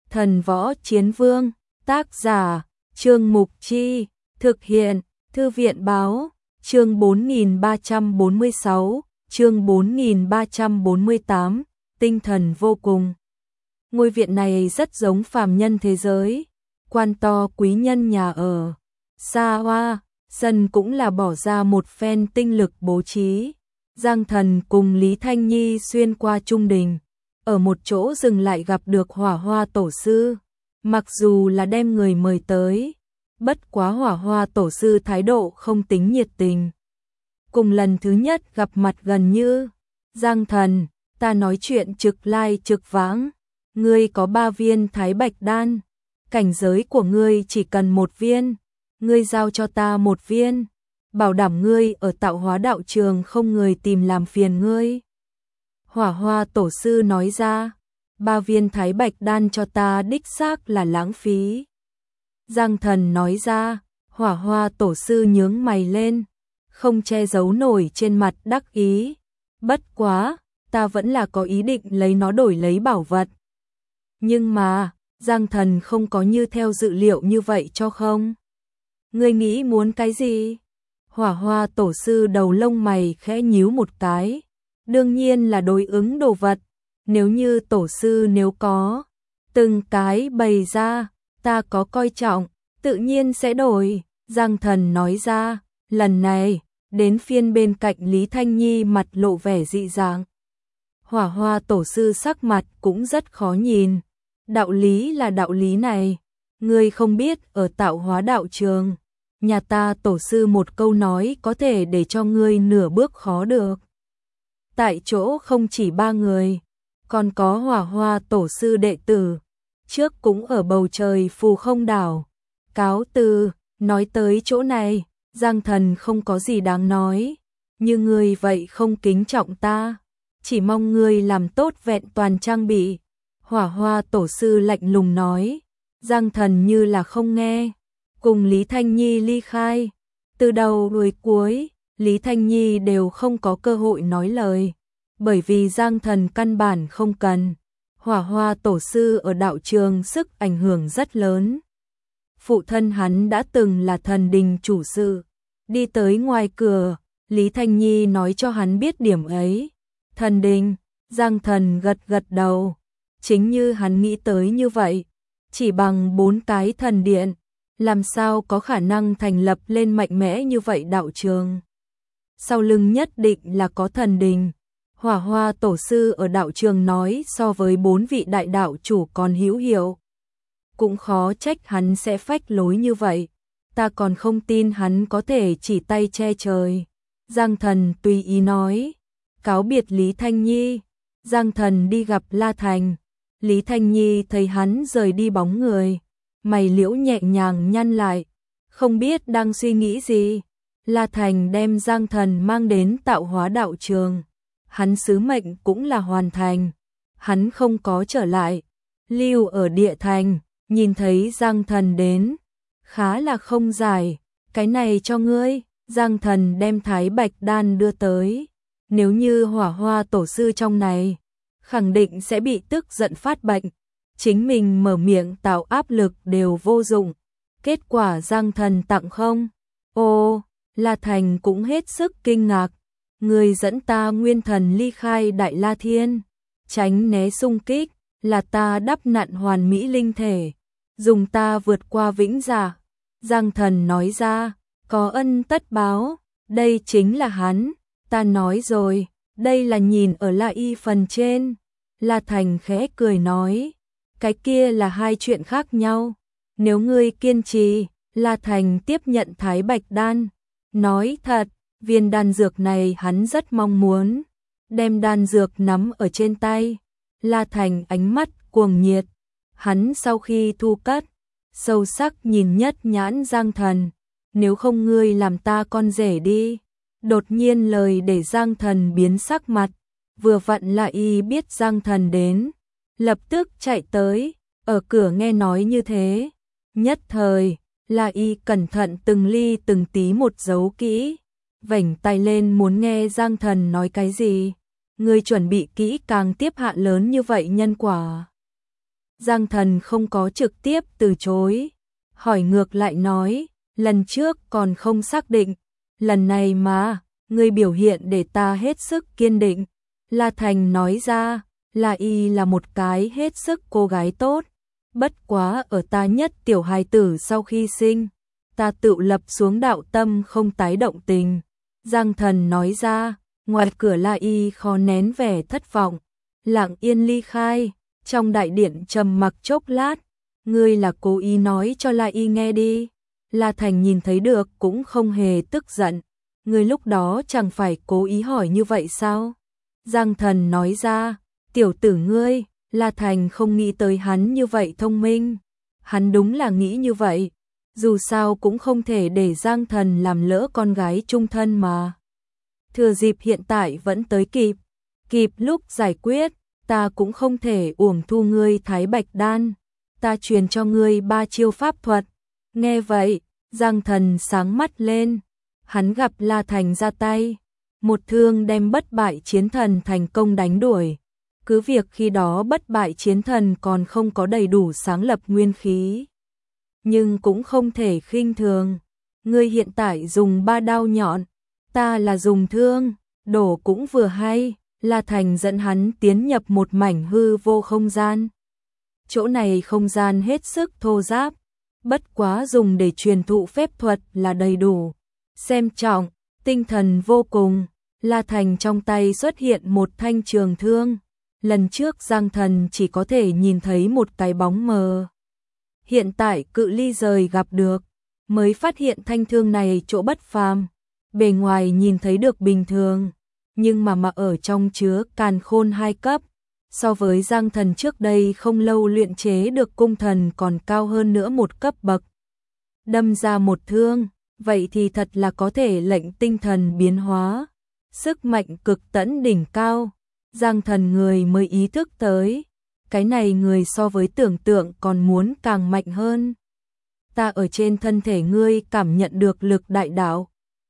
Thần Võ Chiến Vương, tác giả, Trương Mục Chi, thực hiện, Thư viện Báo, chương 4346, chương 4348, tinh thần vô cùng. Ngôi viện này rất giống phàm nhân thế giới, quan to quý nhân nhà ở, xa hoa, sân cũng là bỏ ra một phen tinh lực bố trí. Giang Thần cùng Lý Thanh Nhi xuyên qua trung đình, ở một chỗ dừng lại gặp được Hỏa Hoa Tổ sư. Mặc dù là đem người mời tới, bất quá Hỏa Hoa Tổ sư thái độ không tính nhiệt tình. Cùng lần thứ nhất gặp mặt gần như, Giang Thần, ta nói chuyện trực lai trực vãng, ngươi có 3 viên Thái Bạch Đan, cảnh giới của ngươi chỉ cần 1 viên, ngươi giao cho ta 1 viên, bảo đảm ngươi ở Tạo Hóa đạo trường không người tìm làm phiền ngươi. Hỏa Hoa Tổ sư nói ra, 3 viên Thái Bạch Đan cho ta đích xác là lãng phí. Giang Thần nói ra, Hỏa Hoa Tổ sư nhướng mày lên, không che giấu nổi trên mặt đắc ý. Bất quá, ta vẫn là có ý định lấy nó đổi lấy bảo vật. Nhưng mà, Giang Thần không có như theo dự liệu như vậy cho không? Ngươi nghĩ muốn cái gì? Hỏa Hoa Tổ sư đầu lông mày khẽ nhíu một cái. Đương nhiên là đối ứng đồ vật. Nếu như Tổ sư nếu có, từng cái bày ra, ta có coi trọng, tự nhiên sẽ đổi. Giang Thần nói ra, lần này, đến phiên bên cạnh Lý Thanh Nhi mặt lộ vẻ dị dạng. Hỏa Hoa Tổ sư sắc mặt cũng rất khó nhìn. Đạo lý là đạo lý này, ngươi không biết ở Tạo Hóa đạo trường, nhà ta tổ sư một câu nói có thể để cho ngươi nửa bước khó được. Tại chỗ không chỉ 3 người, còn có Hỏa Hoa Tổ sư đệ tử, trước cũng ở bầu trời phù không đảo. Cáo từ, nói tới chỗ này, Giang Thần không có gì đáng nói, như ngươi vậy không kính trọng ta, chỉ mong ngươi làm tốt vẹn toàn trang bị. Hỏa Hoa Tổ sư lạnh lùng nói, Giang Thần như là không nghe, cùng Lý Thanh Nhi ly khai. Từ đầu đuôi cuối, Lý Thanh Nhi đều không có cơ hội nói lời, bởi vì Giang Thần căn bản không cần. Hỏa Hoa Tổ sư ở đạo trường sức ảnh hưởng rất lớn. Phụ thân hắn đã từng là thần đình chủ sự. Đi tới ngoài cửa, Lý Thanh Nhi nói cho hắn biết điểm ấy. Thần đình, Giang Thần gật gật đầu. Chính như hắn nghĩ tới như vậy, chỉ bằng 4 cái thần điện, làm sao có khả năng thành lập lên mạnh mẽ như vậy đạo trường. Sau lưng nhất định là có thần đình. Hỏa Hoa Tổ sư ở đạo trường nói so với 4 vị đại đạo chủ còn hữu hiệu. Cũng khó trách hắn sẽ phách lối như vậy, ta còn không tin hắn có thể chỉ tay che trời. Giang Thần tùy ý nói, cáo biệt Lý Thanh Nhi, Giang Thần đi gặp La Thành. Lý Thanh Nhi thấy hắn rời đi bóng người, mày liễu nhẹ nhàng nhăn lại, không biết đang suy nghĩ gì. La Thành đem Giang Thần mang đến Tạo Hóa đạo trường, hắn sứ mệnh cũng là hoàn thành, hắn không có trở lại, lưu ở địa thành, nhìn thấy Giang Thần đến, khá là không giải, cái này cho ngươi. Giang Thần đem Thái Bạch Đan đưa tới, nếu như Hỏa Hoa Tổ sư trong này, khẳng định sẽ bị tức giận phát bệnh, chính mình mở miệng tạo áp lực đều vô dụng. Kết quả Giang Thần tặng không? Ô, La Thành cũng hết sức kinh ngạc, người dẫn ta nguyên thần ly khai Đại La Thiên, tránh né xung kích, là ta đắp nặn hoàn mỹ linh thể, dùng ta vượt qua vĩnh dạ. Giang Thần nói ra, có ân tất báo, đây chính là hắn, ta nói rồi, đây là nhìn ở La Y phần trên. La Thành khẽ cười nói, cái kia là 2 chuyện khác nhau, nếu ngươi kiên trì. La Thành tiếp nhận Thái Bạch Đan, nói thật, viên đan dược này hắn rất mong muốn, đem đan dược nắm ở trên tay. La Thành ánh mắt cuồng nhiệt, hắn sau khi thu cất, sâu sắc nhìn nhất nhãn Giang Thần, nếu không ngươi làm ta con rể đi. Đột nhiên lời để Giang Thần biến sắc mặt, vừa vặn La Y biết Giang Thần đến, lập tức chạy tới, ở cửa nghe nói như thế, nhất thời, La Y cẩn thận từng ly từng tí một giấu kỹ, vểnh tay lên muốn nghe Giang Thần nói cái gì. Ngươi chuẩn bị kỹ càng tiếp hạ lớn như vậy nhân quả. Giang Thần không có trực tiếp từ chối, hỏi ngược lại nói, lần trước còn không xác định, lần này mà, ngươi biểu hiện để ta hết sức kiên định. La Thành nói ra, La Y là một cái hết sức cô gái tốt, bất quá ở ta nhất tiểu hài tử sau khi sinh, ta tự lập xuống đạo tâm không tái động tình. Giang Thần nói ra, ngoài cửa La Y khó nén vẻ thất vọng, lặng yên ly khai, trong đại điện trầm mặc chốc lát, ngươi là cố ý nói cho La Y nghe đi. La Thành nhìn thấy được cũng không hề tức giận, ngươi lúc đó chẳng phải cố ý hỏi như vậy sao? Giang Thần nói ra, tiểu tử ngươi, La Thành không nghĩ tới hắn như vậy thông minh, hắn đúng là nghĩ như vậy, dù sao cũng không thể để Giang Thần làm lỡ con gái chung thân mà. Thừa dịp hiện tại vẫn tới kịp lúc giải quyết, ta cũng không thể uổng thu ngươi Thái Bạch Đan, ta truyền cho ngươi 3 chiêu pháp thuật. Nghe vậy, Giang Thần sáng mắt lên, hắn gặp La Thành ra tay, một thương đem bất bại chiến thần thành công đánh đuổi. Cứ việc khi đó bất bại chiến thần còn không có đầy đủ sáng lập nguyên khí, nhưng cũng không thể khinh thường. Ngươi hiện tại dùng 3 đao nhọn, ta là dùng thương, đổ cũng vừa hay. La Thành dẫn hắn tiến nhập một mảnh hư vô không gian. Chỗ này không gian hết sức thô ráp, bất quá dùng để truyền thụ phép thuật là đầy đủ. Xem trọng, tinh thần vô cùng, La Thành trong tay xuất hiện một thanh trường thương. Lần trước Giang Thần chỉ có thể nhìn thấy một cái bóng mờ. Hiện tại cự ly rời gặp được, mới phát hiện thanh thương này chỗ bất phàm. Bề ngoài nhìn thấy được bình thường, nhưng mà ở trong chứa càn khôn 2 cấp. So với Giang Thần trước đây không lâu luyện chế được cung thần còn cao hơn nữa một cấp bậc. Đâm ra một thương, vậy thì thật là có thể lệnh tinh thần biến hóa. Sức mạnh cực tẫn đỉnh cao. Giang Thần người mới ý thức tới, cái này người so với tưởng tượng còn muốn càng mạnh hơn. Ta ở trên thân thể ngươi cảm nhận được lực đại đạo.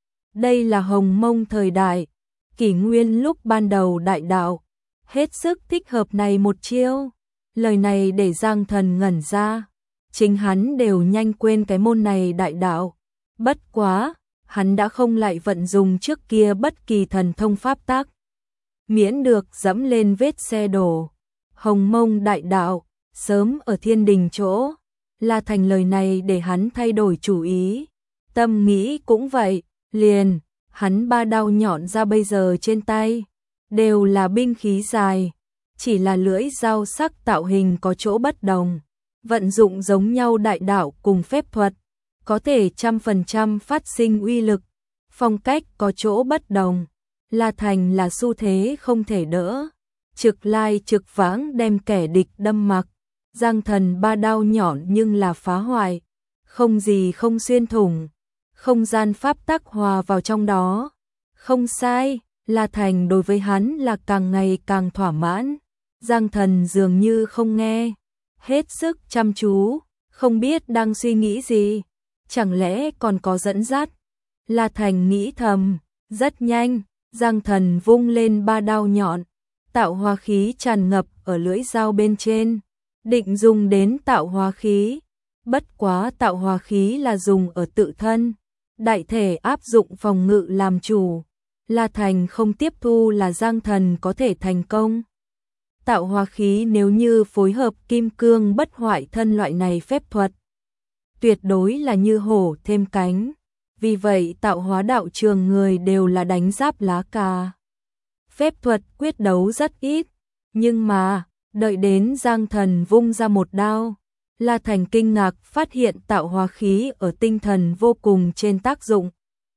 Đây là Hồng Mông thời đại, kỷ nguyên lúc ban đầu đại đạo, hết sức thích hợp này một chiêu. Lời này để Giang Thần ngẩn ra, chính hắn đều nhanh quên cái môn này đại đạo. Bất quá, hắn đã không lại vận dùng trước kia bất kỳ thần thông pháp tác. Miễn được dẫm lên vết xe đổ. Hồng Mông đại đạo, sớm ở thiên đình chỗ. La Thành lời này để hắn thay đổi chủ ý. Tâm nghĩ cũng vậy, liền, hắn 3 đao nhọn ra bây giờ trên tay. Đều là binh khí dài, chỉ là lưỡi dao sắc tạo hình có chỗ bất đồng. Vận dụng giống nhau đại đạo cùng phép thuật, có thể 100% phát sinh uy lực. Phong cách có chỗ bất đồng. La Thành là xu thế không thể đỡ, trực lai trực vãng đem kẻ địch đâm mặc. Giang Thần 3 đao nhọn nhưng là phá hoại, không gì không xuyên thủng, không gian pháp tắc hòa vào trong đó. Không sai, La Thành đối với hắn là càng ngày càng thỏa mãn. Giang Thần dường như không nghe, hết sức chăm chú, không biết đang suy nghĩ gì, chẳng lẽ còn có dẫn dắt. La Thành nghĩ thầm, rất nhanh. Giang Thần vung lên 3 đao nhọn, tạo hóa khí tràn ngập ở lưỡi dao bên trên, định dùng đến tạo hóa khí. Bất quá tạo hóa khí là dùng ở tự thân, đại thể áp dụng phòng ngự làm chủ. La Thành không tiếp thu là Giang Thần có thể thành công. Tạo hóa khí nếu như phối hợp kim cương bất hoại thân loại này phép thuật, tuyệt đối là như hổ thêm cánh. Vì vậy tạo hóa đạo trường người đều là đánh giáp lá cà. Phép thuật quyết đấu rất ít, nhưng mà, đợi đến Giang Thần vung ra một đao, La Thành kinh ngạc phát hiện tạo hóa khí ở tinh thần vô cùng trên tác dụng.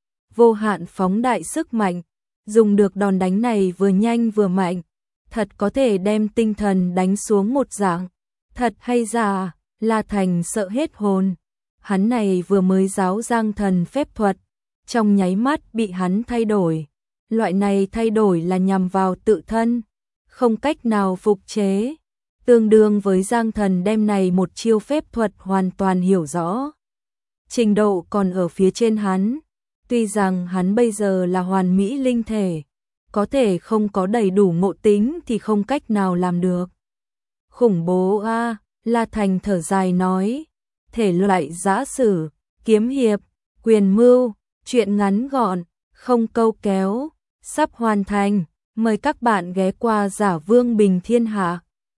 Vô hạn phóng đại sức mạnh, dùng được đòn đánh này vừa nhanh vừa mạnh, thật có thể đem tinh thần đánh xuống một dạng. Thật hay giả, La Thành sợ hết hồn. Hắn này vừa mới giáo Giang Thần phép thuật, trong nháy mắt bị hắn thay đổi. Loại này thay đổi là nhằm vào tự thân, không cách nào phục chế. Tương đương với Giang Thần đem này một chiêu phép thuật hoàn toàn hiểu rõ. Trình độ còn ở phía trên hắn. Tuy rằng hắn bây giờ là hoàn mỹ linh thể, có thể không có đầy đủ ngộ tính thì không cách nào làm được. Khủng bố a, La Thành thở dài nói, thể loại giã sử, kiếm hiệp, quyền mưu, truyện ngắn gọn, không câu kéo, sắp hoàn thành, mời các bạn ghé qua Giả Vương Bình Thiên Hạ.